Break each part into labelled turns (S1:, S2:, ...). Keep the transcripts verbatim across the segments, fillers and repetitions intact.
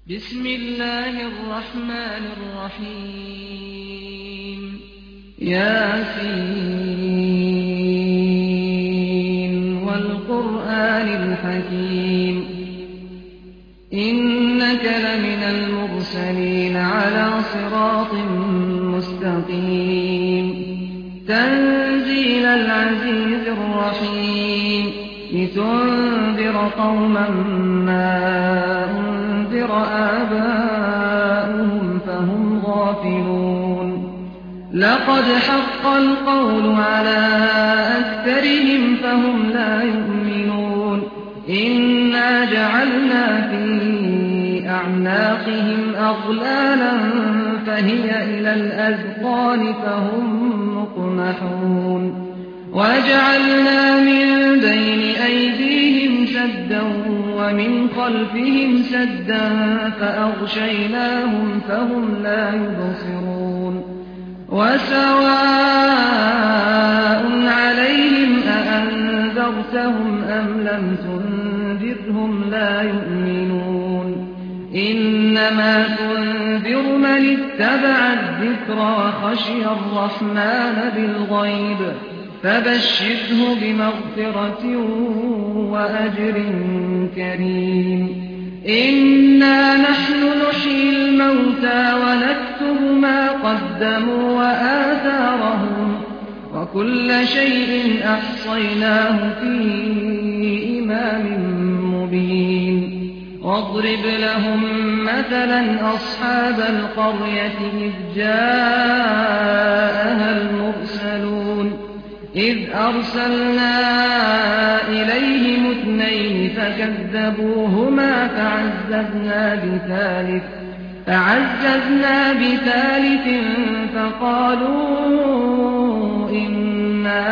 S1: بسم الله الرحمن الرحيم ياسين والقرآن الحكيم إنك لمن المرسلين على صراط مستقيم تنزيل العزيز الرحيم لتنذر قوما ما أنذر آباؤهم فهم غافلون لقد حق القول على أكثرهم فهم لا يؤمنون إنا جعلنا في أعناقهم أغلالا فهي إلى الأذقان فهم مقمحون وجعلنا من بين أيديهم سدا ومن خلفهم سدا فأغشيناهم فهم لا يبصرون وسواء عليهم أأنذرتهم أم لم تنذرهم لا يؤمنون إنما تنذر من اتبع الذكر وخشي الرحمن بالغيب فبشره بمغفرة وأجر كريم إنا نحن نحيي الموتى ونكتب ما قدموا وآثارهم وكل شيء أحصيناه في إمام مبين واضرب لهم مثلا أصحاب القرية إذ جاءها المرسلون إذ أرسلنا إليهم اثنين فكذبوهما فعززنا بثالث فعززنا بثالث فقالوا إنا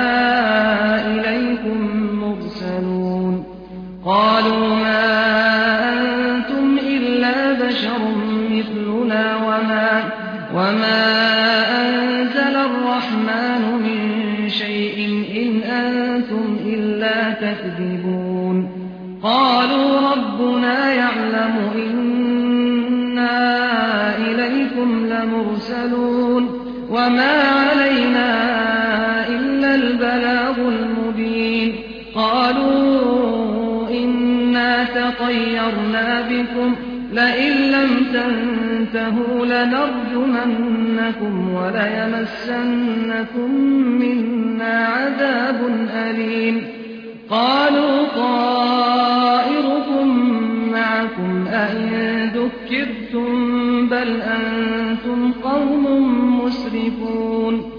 S1: إليكم مرسلون قالوا ما أنتم إلا بشر مثلنا وما, وما أنزل الرحمن من شيء إن أنتم إلا تكذبون قالوا ربنا يعلم إنا إليكم لمرسلون وما علينا إلا البلاغ المبين قالوا إنا تطيرنا بكم لئن لم تنتهوا لنرجمنكم وليمسنكم منا عذاب أليم قالوا طائركم معكم أئن ذكرتم بل أنتم قوم مسرفون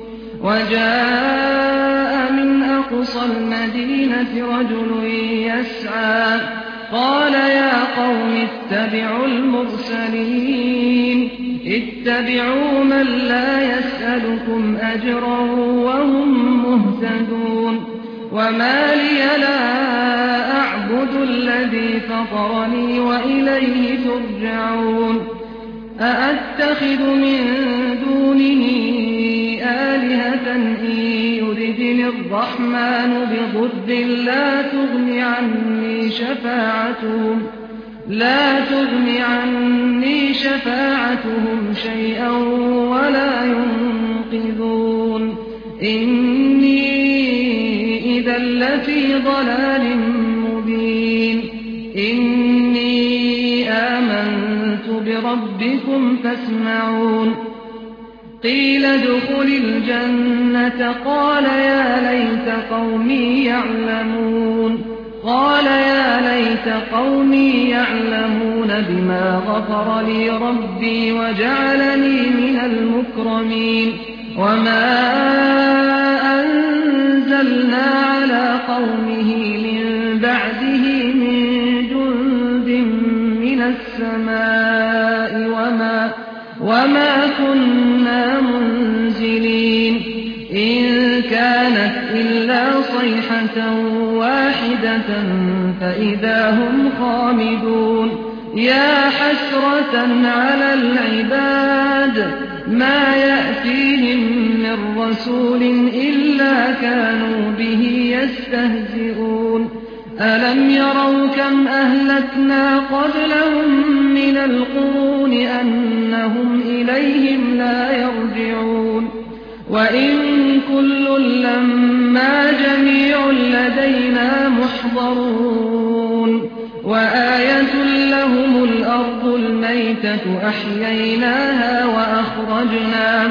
S1: وجاء من أقصى المدينة رجل يسعى قال يا قوم اتبعوا المرسلين اتبعوا من لا يسألكم أجرا وهم مهتدون وما لي لا أعبد الذي فطرني وإليه ترجعون أأتخذ من دونه آلهة إن يردني الرحمن بضر لا تغن عني شفاعتهم لا تغن عني شفاعتهم شيئا ولا ينقذون إني إذا لفي ضلال مبين إني آمنت بربكم فاسمعون قيل ادخل الجنة قال يا ليت قومي يعلمون قال يا ليت قومي يعلمون بما غفر لي ربي وجعلني من المكرمين وما أنزلنا على قومه من بعده من جند من السماء وما, وما كنا منزلين إن كانت إلا صيحة واحدة فإذا هم خامدون يا حسرة على العباد ما يأتيهم من رسول إلا كانوا به يستهزئون ألم يروا كم أهلكنا قبلهم من وإن كل لما جميع لدينا محضرون وآية لهم الأرض الميتة أحييناها وأخرجنا,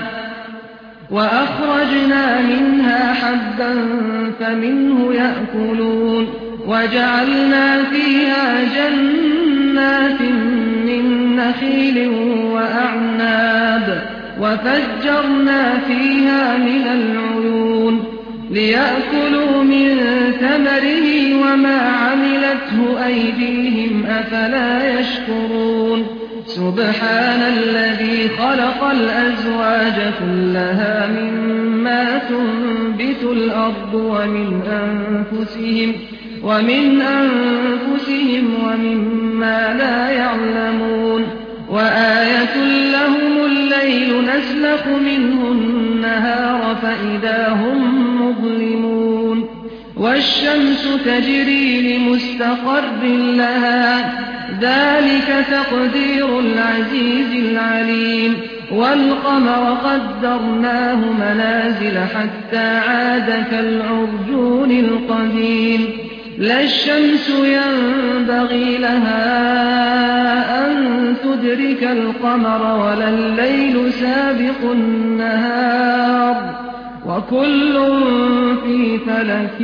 S1: وأخرجنا منها حبا فمنه يأكلون وجعلنا فيها جنات من نخيل وأعناب وفجرنا فيها من العيون ليأكلوا من ثمره وما عملته أيديهم أفلا يشكرون سبحان الذي خلق الأزواج كلها مما تنبت الأرض ومن أنفسهم ومن أنفسهم ومما لا يعلمون وآية لهم الليل نسلخ منه النهار فإذا هم مظلمون والشمس تجري لمستقر لها ذلك تقدير العزيز العليم والقمر قدرناه منازل حتى عاد كالعرجون القديم لا الشمس ينبغي لها أن تدرك القمر ولا الليل سابق النهار وكل في فلك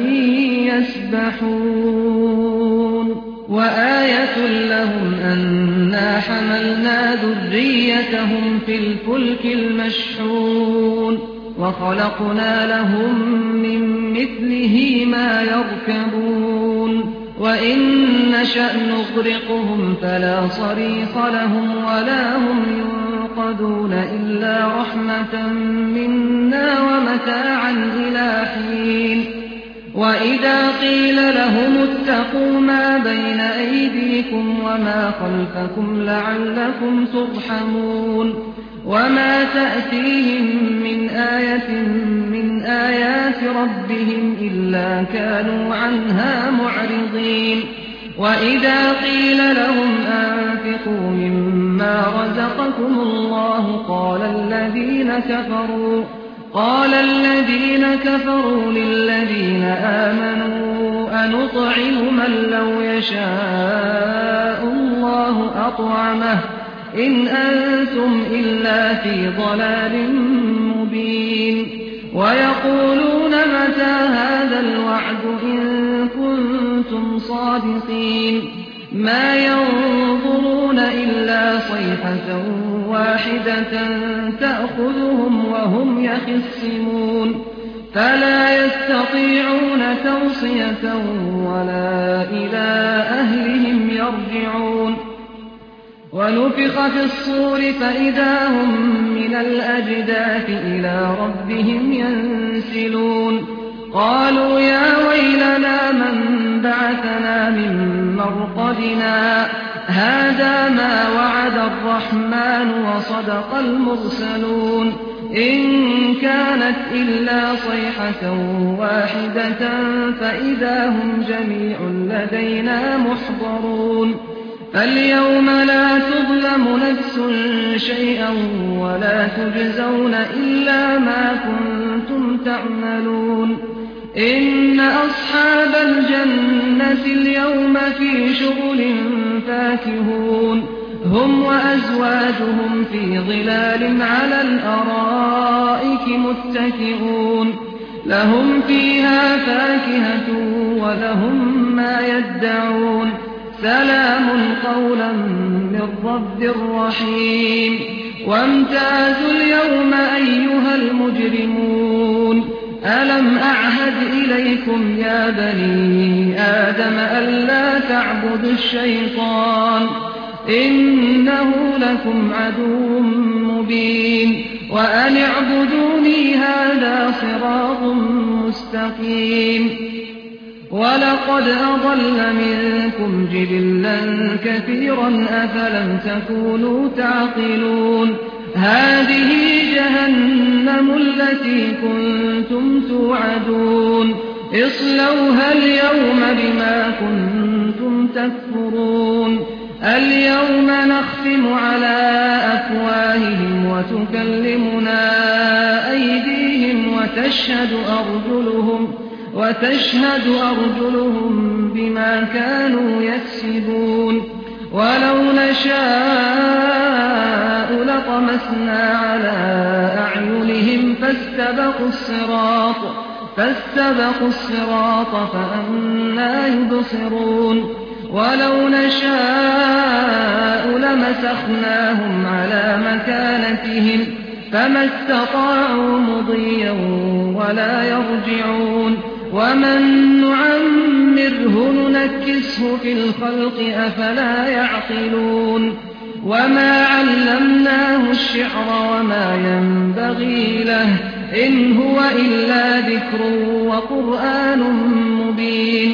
S1: يسبحون وآية لهم أنا حملنا ذريتهم في الفلك المشحون وخلقنا لهم من مثله ما يركبون وإن نشأ نغرقهم فلا صريخ لهم ولا هم ينقذون إلا رحمة منا ومتاعا إلى حين وإذا قيل لهم اتقوا ما بين أيديكم وما خلفكم لعلكم ترحمون وما تأتيهم من آية من آيات ربهم إلا كانوا عنها معرضين وإذا قيل لهم أنفقوا مما رزقكم الله قال الذين كفروا قال الذين كفروا للذين آمنوا أنطعم من لو يشاء الله أطعمه إن أنتم إلا في ضلال مبين ويقولون متى هذا الوعد إن كنتم صادقين ما ينظرون إلا صيحة واحدة تأخذهم وهم يخصمون فلا يستطيعون توصية ولا إلى أهلهم يرجعون ونفخ في الصور فإذا هم من الأجداث إلى ربهم ينسلون قالوا يا ويلنا من بعثنا من مرقدنا هذا ما وعد الرحمن وصدق المرسلون إن كانت إلا صيحة واحدة فإذا هم جميع لدينا محضرون فاليوم لا تظلم نفس شيئا ولا تجزون إلا ما كنتم تعملون إن أصحاب الجنة اليوم في شغل فاكهون هم وأزواجهم في ظلال على الأرائك متكئون لهم فيها فاكهة ولهم ما يدعون سلام قولا من رب رحيم وامتازوا اليوم أيها المجرمون ألم أعهد إليكم يا بني آدم ألا تعبدوا الشيطان إنه لكم عدو مبين وأن اعبدوني هذا صراط مستقيم ولقد أضل منكم جبلا كثيرا أفلم تكونوا تعقلون هذه جهنم التي كنتم توعدون اصلوها اليوم بما كنتم تكفرون اليوم نختم على أفواههم وتكلمنا أيديهم وتشهد أرجلهم وتشهد أرجلهم بما كانوا يكسبون ولو نشاء لطمسنا على أعينهم فاستبقوا الصراط فاستبقوا الصراط فأنى يبصرون ولو نشاء لمسخناهم على مكانتهم فما استطاعوا مضيا ولا يرجعون ومن نعمره ننكسه في الخلق أفلا يعقلون وما علمناه الشعر وما ينبغي له إن هو إلا ذكر وقرآن مبين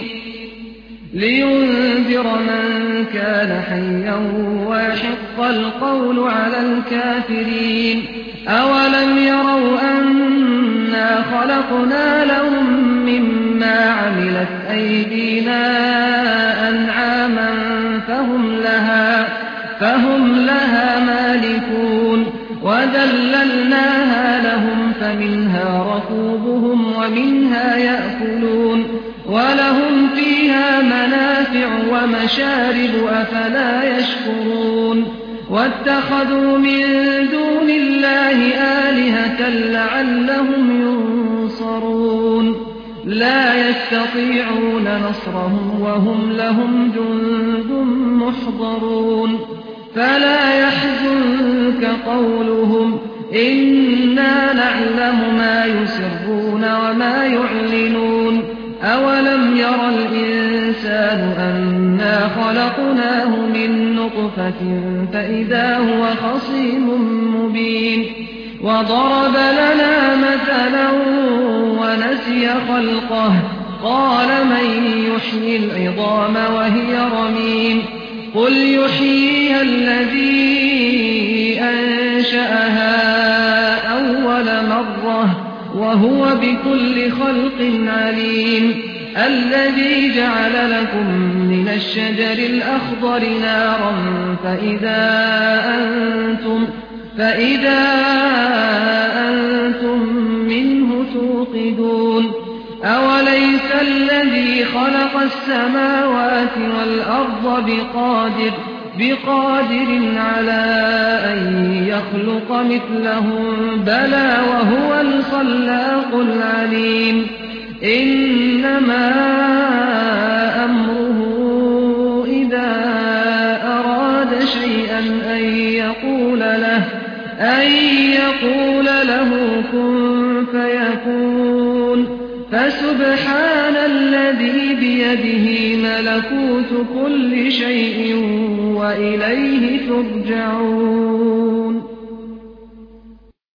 S1: لينذر من كان حيا ويحق القول على الكافرين أولم يروا أنا خلقنا لهم مما عملت أيدينا أنعاما فهم لها, فهم لها مالكون وذللناها لهم فمنها ركوبهم ومنها يأكلون ولهم فيها منافع ومشارب أفلا يشكرون واتخذوا من دون الله آلهة لعلهم ينصرون لا يستطيعون نصرهم وهم لهم جند محضرون فلا يحزنك قولهم إنا نعلم ما يسرون وما يعلنون أولم ير الإنسان أنا خلقناه من نطفة فإذا هو خصيم مبين وضرب لنا مثلا ونسي خلقه قال من يحيي العظام وهي رميم قل يحييها الذي أنشأها أول مرة وهو بكل خلق عليم الذي جعل لكم من الشجر الأخضر نارا فإذا أنتم, فإذا أنتم منه توقدون أوليس الذي خلق السماوات والأرض بقادر, بقادر على أن يخلق مثلهم بلى وهو الخلاق العليم إنما أمره إذا أراد شيئا أن يقول له, أن يقول له كن فيكون فسبحان الذي بيده ملكوت كل شيء وإليه ترجعون